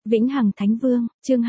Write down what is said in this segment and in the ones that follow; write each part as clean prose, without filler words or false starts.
Vĩnh Hằng Thánh Vương, chương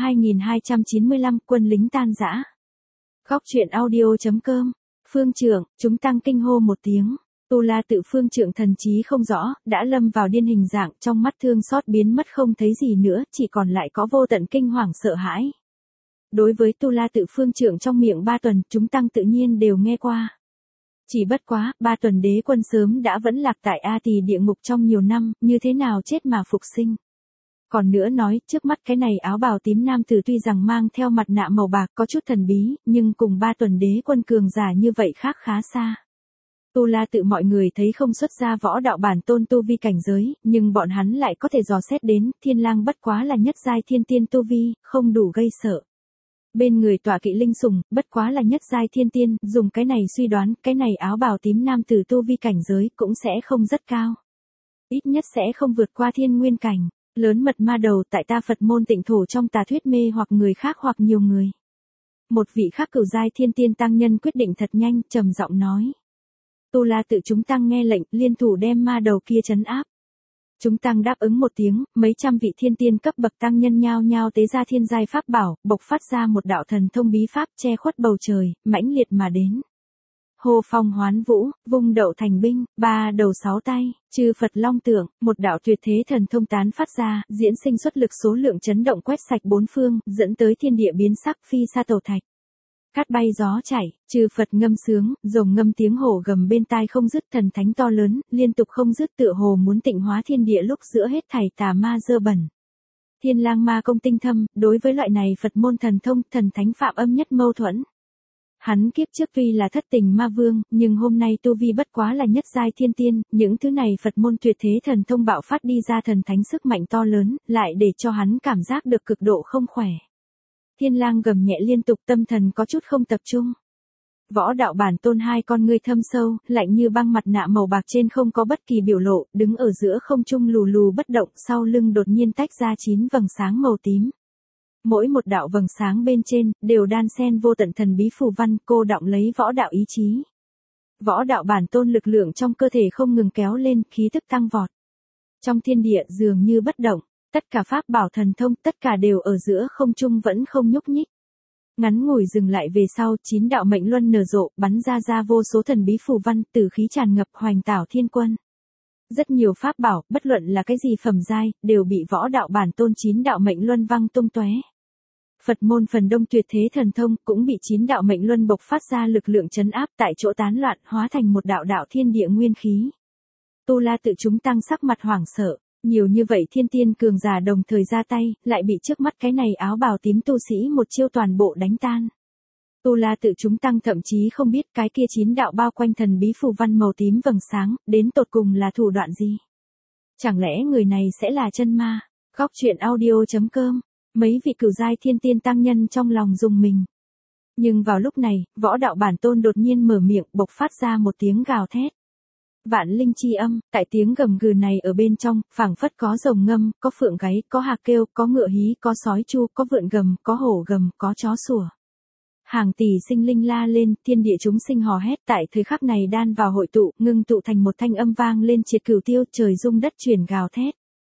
2295, quân lính tan rã. Góc truyện audio.com. Phương trượng, chúng tăng kinh hô một tiếng. Tu La Tự phương trượng thần trí không rõ, đã lâm vào điên hình dạng, trong mắt thương xót biến mất không thấy gì nữa, chỉ còn lại có vô tận kinh hoàng sợ hãi. Đối với Tu La Tự phương trượng trong miệng Ba Tuần, chúng tăng tự nhiên đều nghe qua. Chỉ bất quá, Ba Tuần đế quân sớm đã vẫn lạc tại A Tỳ địa ngục trong nhiều năm, như thế nào chết mà phục sinh. Còn nữa nói, trước mắt cái này áo bào tím nam tử tuy rằng mang theo mặt nạ màu bạc có chút thần bí, nhưng cùng Ba Tuần đế quân cường giả như vậy khác khá xa. Tu La Tự mọi người thấy không xuất ra võ đạo bản tôn tu vi cảnh giới, nhưng bọn hắn lại có thể dò xét đến, Thiên Lang bất quá là nhất giai thiên tiên tu vi, không đủ gây sợ. Bên người tọa kỵ linh sùng, bất quá là nhất giai thiên tiên, dùng cái này suy đoán, cái này áo bào tím nam tử tu vi cảnh giới cũng sẽ không rất cao. Ít nhất sẽ không vượt qua thiên nguyên cảnh. Lớn mật ma đầu tại ta Phật môn Tịnh thổ trong tà thuyết mê hoặc người khác hoặc nhiều người. Một vị khác cửu giai thiên tiên tăng nhân quyết định thật nhanh, trầm giọng nói. Tu La Tự chúng tăng nghe lệnh, liên thủ đem ma đầu kia trấn áp. Chúng tăng đáp ứng một tiếng, mấy trăm vị thiên tiên cấp bậc tăng nhân nhao nhao tế ra thiên giai pháp bảo, bộc phát ra một đạo thần thông bí pháp che khuất bầu trời, mãnh liệt mà đến. Hồ phong hoán vũ, vung đậu thành binh, ba đầu sáu tay, chư Phật long tượng, một đạo tuyệt thế thần thông tán phát ra, diễn sinh xuất lực số lượng chấn động quét sạch bốn phương, dẫn tới thiên địa biến sắc phi sa tẩu thạch. Cát bay gió chảy, chư Phật ngâm sướng, rồng ngâm tiếng hổ gầm bên tai không dứt, thần thánh to lớn, liên tục không dứt tựa hồ muốn tịnh hóa thiên địa lúc giữa hết thảy tà ma dơ bẩn. Thiên Lang ma công tinh thâm, đối với loại này Phật môn thần thông, thần thánh phạm âm nhất mâu thuẫn. Hắn kiếp trước tuy là thất tình ma vương, nhưng hôm nay tu vi bất quá là nhất giai thiên tiên, những thứ này Phật môn tuyệt thế thần thông bạo phát đi ra thần thánh sức mạnh to lớn, lại để cho hắn cảm giác được cực độ không khỏe. Thiên Lang gầm nhẹ liên tục, tâm thần có chút không tập trung. Võ đạo bản tôn hai con ngươi thâm sâu, lạnh như băng, mặt nạ màu bạc trên không có bất kỳ biểu lộ, đứng ở giữa không trung lù lù bất động, sau lưng đột nhiên tách ra 9 vầng sáng màu tím. Mỗi một đạo vầng sáng bên trên, đều đan xen vô tận thần bí phù văn, cô đọng lấy võ đạo ý chí. Võ đạo bản tôn lực lượng trong cơ thể không ngừng kéo lên, khí tức tăng vọt. Trong thiên địa dường như bất động, tất cả pháp bảo thần thông, tất cả đều ở giữa không trung vẫn không nhúc nhích. Ngắn ngủi dừng lại về sau, 9 đạo mệnh luân nở rộ, bắn ra vô số thần bí phù văn, tử khí tràn ngập, hoành tảo thiên quân. Rất nhiều pháp bảo, bất luận là cái gì phẩm giai, đều bị võ đạo bản tôn 9 đạo mệnh luân văng tung tóe. Phật môn phần đông tuyệt thế thần thông cũng bị 9 đạo mệnh luân bộc phát ra lực lượng chấn áp, tại chỗ tán loạn, hóa thành một đạo đạo thiên địa nguyên khí. Tu La Tự chúng tăng sắc mặt hoảng sợ, nhiều như vậy thiên tiên cường giả đồng thời ra tay, lại bị trước mắt cái này áo bào tím tu sĩ một chiêu toàn bộ đánh tan. Tu La Tự chúng tăng thậm chí không biết cái kia 9 đạo bao quanh thần bí phù văn màu tím vầng sáng, đến tột cùng là thủ đoạn gì. Chẳng lẽ người này sẽ là chân ma? Góc truyện audio.com. Mấy vị cửu giai thiên tiên tăng nhân trong lòng rùng mình. Nhưng vào lúc này, võ đạo bản tôn đột nhiên mở miệng, bộc phát ra một tiếng gào thét. Vạn linh chi âm, tại tiếng gầm gừ này ở bên trong, phảng phất có rồng ngâm, có phượng gáy, có hạc kêu, có ngựa hí, có sói chu, có vượn gầm, có hổ gầm, có chó sủa. Hàng tỷ sinh linh la lên, thiên địa chúng sinh hò hét, tại thời khắc này đan vào hội tụ, ngưng tụ thành một thanh âm vang lên triệt cửu tiêu, trời rung đất chuyển gào thét.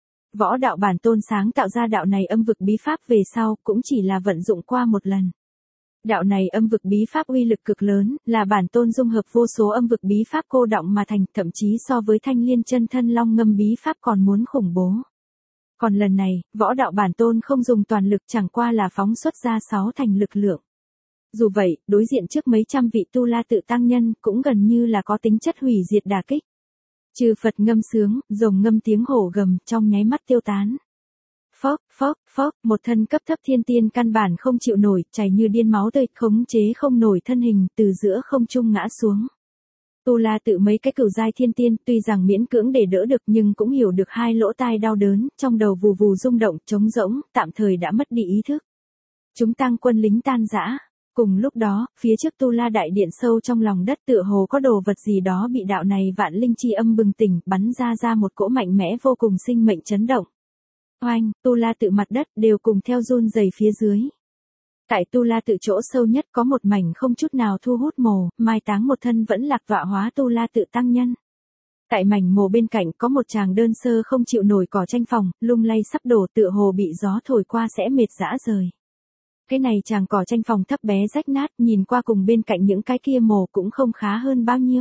Võ đạo bản tôn sáng tạo ra đạo này âm vực bí pháp về sau, cũng chỉ là vận dụng qua một lần. Đạo này âm vực bí pháp uy lực cực lớn, là bản tôn dung hợp vô số âm vực bí pháp cô đọng mà thành, thậm chí so với Thanh Liên chân thân long ngâm bí pháp còn muốn khủng bố. Còn lần này, võ đạo bản tôn không dùng toàn lực, chẳng qua là phóng xuất ra 6 thành lực lượng. Dù vậy, đối diện trước mấy trăm vị Tu La Tự tăng nhân, cũng gần như là có tính chất hủy diệt đả kích. Chư Phật ngâm sướng, rồng ngâm tiếng hổ gầm, trong nháy mắt tiêu tán. Phốc, phốc, phốc, một thân cấp thấp thiên tiên căn bản không chịu nổi, chảy như điên máu tươi, khống chế không nổi thân hình, từ giữa không trung ngã xuống. Tu La Tự mấy cái cửu giai thiên tiên, tuy rằng miễn cưỡng để đỡ được nhưng cũng hiểu được hai lỗ tai đau đớn, trong đầu vù vù rung động, trống rỗng, tạm thời đã mất đi ý thức. Chúng tăng quân lính tan rã. Cùng lúc đó, phía trước Tu La đại điện sâu trong lòng đất tựa hồ có đồ vật gì đó bị đạo này vạn linh chi âm bừng tỉnh, bắn ra một cỗ mạnh mẽ vô cùng sinh mệnh chấn động. Oanh, Tu La Tự mặt đất đều cùng theo run rẩy phía dưới. Tại Tu La Tự chỗ sâu nhất có một mảnh không chút nào thu hút mồ, mai táng một thân vẫn lạc tọa hóa Tu La Tự tăng nhân. Tại mảnh mồ bên cạnh có một chàng đơn sơ không chịu nổi cỏ tranh phòng, lung lay sắp đổ tựa hồ bị gió thổi qua sẽ mệt rã rời. Cái này chàng cỏ tranh phòng thấp bé rách nát, nhìn qua cùng bên cạnh những cái kia mồ cũng không khá hơn bao nhiêu.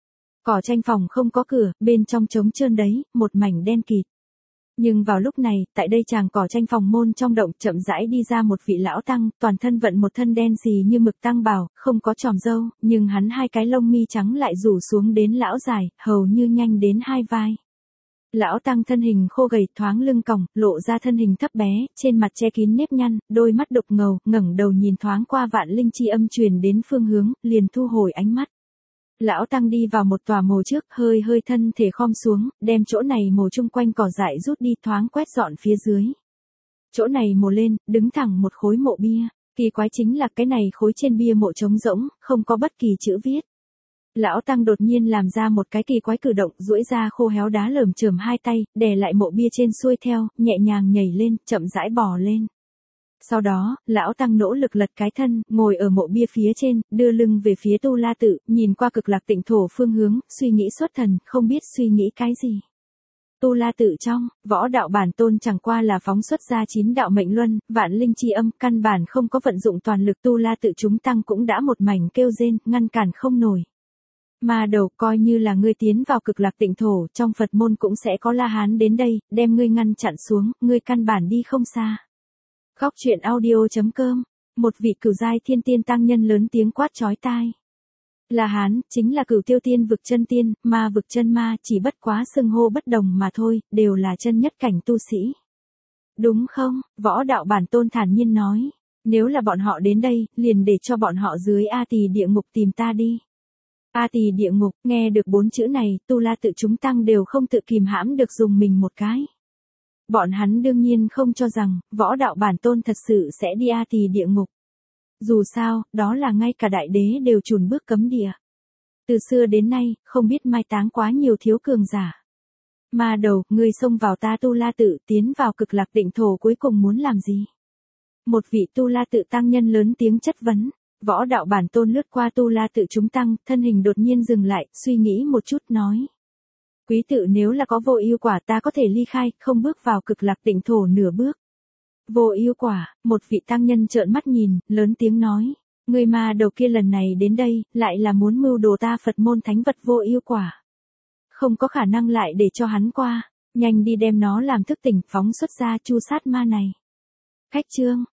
Cỏ tranh phòng không có cửa, bên trong trống trơn đấy, một mảnh đen kịt. Nhưng vào lúc này, tại đây chàng cỏ tranh phòng môn trong động chậm rãi đi ra một vị lão tăng, toàn thân vận một thân đen xì như mực tăng bào, không có tròm râu, nhưng hắn hai cái lông mi trắng lại rủ xuống đến lão dài, hầu như nhanh đến hai vai. Lão tăng thân hình khô gầy thoáng lưng còng, lộ ra thân hình thấp bé, trên mặt che kín nếp nhăn, đôi mắt đục ngầu, ngẩng đầu nhìn thoáng qua vạn linh chi âm truyền đến phương hướng, liền thu hồi ánh mắt. Lão tăng đi vào một tòa mồ trước, hơi hơi thân thể khom xuống, đem chỗ này mồ chung quanh cỏ dại rút đi thoáng quét dọn phía dưới. Chỗ này mồ lên, đứng thẳng một khối mộ bia, kỳ quái chính là cái này khối trên bia mộ trống rỗng, không có bất kỳ chữ viết. Lão tăng đột nhiên làm ra một cái kỳ quái cử động, duỗi ra khô héo đá lởm chởm hai tay, đè lại mộ bia trên xuôi theo, nhẹ nhàng nhảy lên, chậm rãi bò lên. Sau đó, lão tăng nỗ lực lật cái thân, ngồi ở mộ bia phía trên, đưa lưng về phía Tu La Tự, nhìn qua Cực Lạc Tịnh Thổ phương hướng, suy nghĩ xuất thần, không biết suy nghĩ cái gì. Tu La Tự trong, võ đạo bản tôn chẳng qua là phóng xuất ra 9 đạo mệnh luân, vạn linh chi âm, căn bản không có vận dụng toàn lực. Tu La Tự chúng tăng cũng đã một mảnh kêu rên, ngăn cản không nổi. Ma đầu, coi như là ngươi tiến vào Cực Lạc Tịnh Thổ, trong Phật môn cũng sẽ có La Hán đến đây, đem ngươi ngăn chặn xuống, ngươi căn bản đi không xa. Góc truyện audio.com, một vị cửu giai thiên tiên tăng nhân lớn tiếng quát chói tai. La Hán, chính là Cửu Tiêu Tiên vực chân tiên, ma vực chân ma, chỉ bất quá xưng hô bất đồng mà thôi, đều là chân nhất cảnh tu sĩ. Đúng không? Võ đạo bản tôn thản nhiên nói. Nếu là bọn họ đến đây, liền để cho bọn họ dưới A Tỳ địa ngục tìm ta đi. A Tỳ địa ngục, nghe được 4 chữ này, Tu La Tự chúng tăng đều không tự kìm hãm được dùng mình một cái. Bọn hắn đương nhiên không cho rằng, võ đạo bản tôn thật sự sẽ đi A Tỳ địa ngục. Dù sao, đó là ngay cả đại đế đều chùn bước cấm địa. Từ xưa đến nay, không biết mai táng quá nhiều thiếu cường giả. Ma đầu, ngươi xông vào ta Tu La Tự, tiến vào Cực Lạc Tịnh Thổ cuối cùng muốn làm gì? Một vị Tu La Tự tăng nhân lớn tiếng chất vấn. Võ đạo bản tôn lướt qua Tu La Tự chúng tăng, thân hình đột nhiên dừng lại, suy nghĩ một chút nói. Quý tự nếu là có vô ưu quả ta có thể ly khai, không bước vào Cực Lạc Tịnh Thổ nửa bước. Vô ưu quả, một vị tăng nhân trợn mắt nhìn, lớn tiếng nói. Người ma đầu kia lần này đến đây, lại là muốn mưu đồ ta Phật môn thánh vật vô ưu quả. Không có khả năng lại để cho hắn qua, nhanh đi đem nó làm thức tỉnh, phóng xuất ra chu sát ma này. Cách chương.